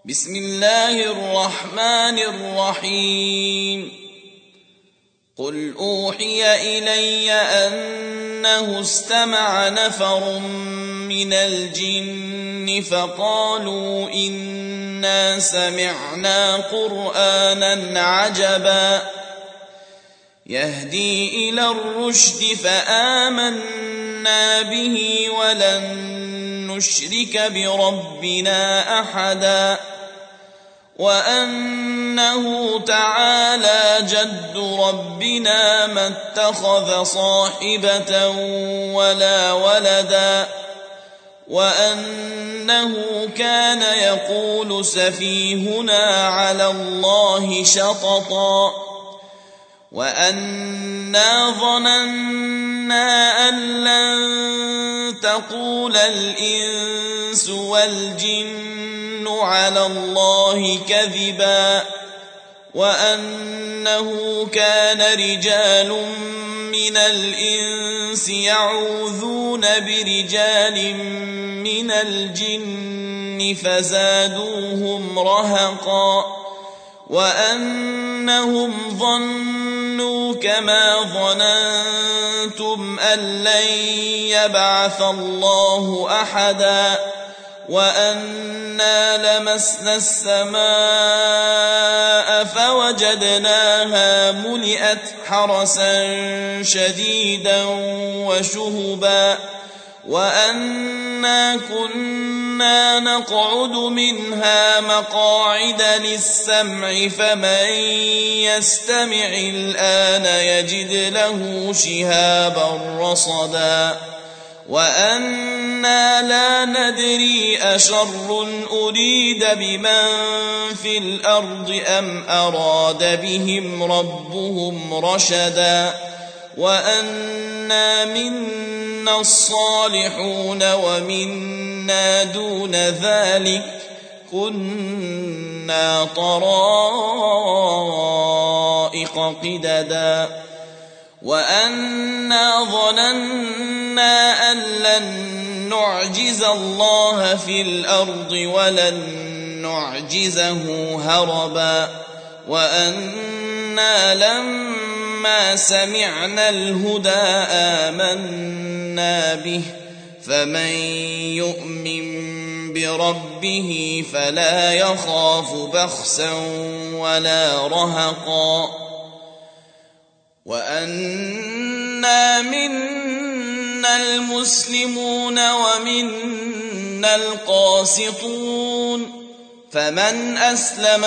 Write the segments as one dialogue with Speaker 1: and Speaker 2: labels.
Speaker 1: بسم الله الرحمن الرحيم قل أوحي إلي أنه استمع نفر من الجن فقالوا إنا سمعنا قرآنا عجبا يهدي إلى الرشد فآمنا به ولن نشرك بربنا أحدا وأنه تعالى جد ربنا ما اتخذ صاحبة ولا ولدا وأنه كان يقول سفيهنا على الله شططا وأنا ظننا أن لن تقول الإنس والجن على الله كذبا وأنه كان رجال من الإنس يعوذون برجال من الجن فزادوهم رهقا وأنهم ظنوا كما ظننتم أن لن يبعث الله أحدا وأنا لمسنا السماء فوجدناها ملئت حرسا شديدا وشهبا وأنا كنا نقعد منها مقاعد للسمع فمن يستمع الآن يجد له شهابا رصدا وأنا لا ندري أشر أريد بمن في الأرض أم أراد بهم ربهم رشدا وأنا منا الصالحون ومنا دون ذلك كنا طرائق قددا وأنا ظننا أن لن نعجز الله في الأرض ولن نعجزه هربا وأنا لما سمعنا الهدى آمنا به فمن يؤمن بربه فلا يخاف بخسا ولا رهقا وأنا منا المسلمون ومنا القاسطون فمن أسلم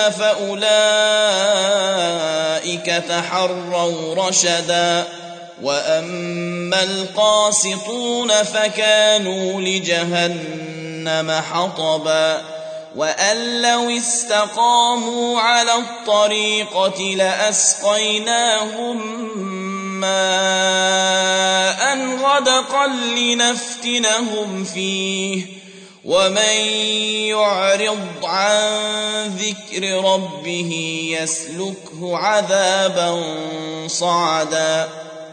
Speaker 1: فأولئك تحروا رشدا وأما القاسطون فكانوا لجهنم حطبا وأن لو استقاموا على الطريقة لأسقيناهم ماء غدقا لنفتنهم فيه ومن يعرض عن ذكر ربه يسلكه عذابا صعدا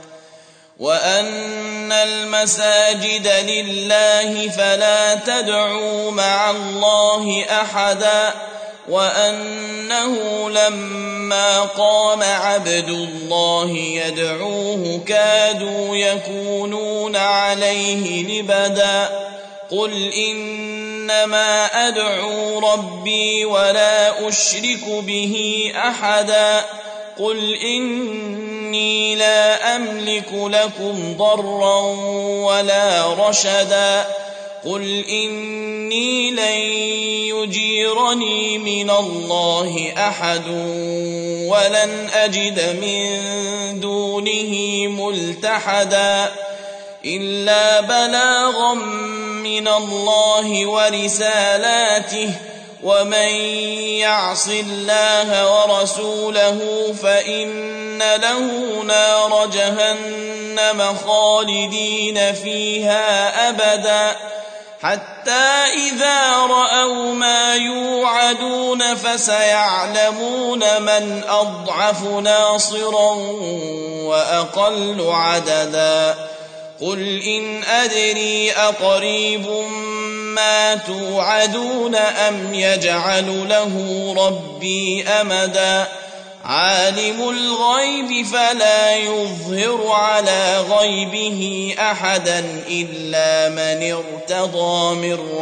Speaker 1: وأن المساجد لله فلا تدعوا مع الله أحدا وأنه لما قام عبد الله يدعوه كادوا يكونون عليه لبدا قل إنما أدعو ربي ولا أشرك به أحدا قل إني لا أملك لكم ضرا ولا رشدا قل إني لن يجيرني من الله أحد ولن أجد من دونه ملتحدا إلا بلاغا من الله ورسالاته ومن يعص الله ورسوله فإن له نار جهنم خالدين فيها أبدا حتى إذا رأوا ما يوعدون فسيعلمون من أضعف ناصرا وأقل عددا قل إن أدري أقريب ما توعدون أم يجعل له ربي أمدا عالم الغيب فلا يظهر على غيبه أحدا إلا من ارتضى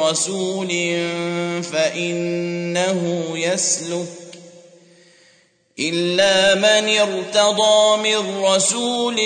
Speaker 1: من رسول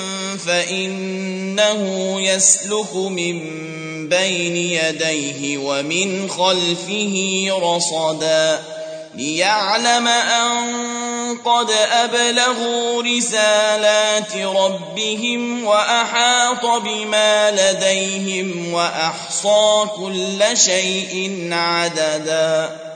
Speaker 1: فإنه يسلك من بين يديه ومن خلفه رصدا ليعلم أن قد أبلغوا رسالات ربهم وأحاط بما لديهم وأحصى كل شيء عددا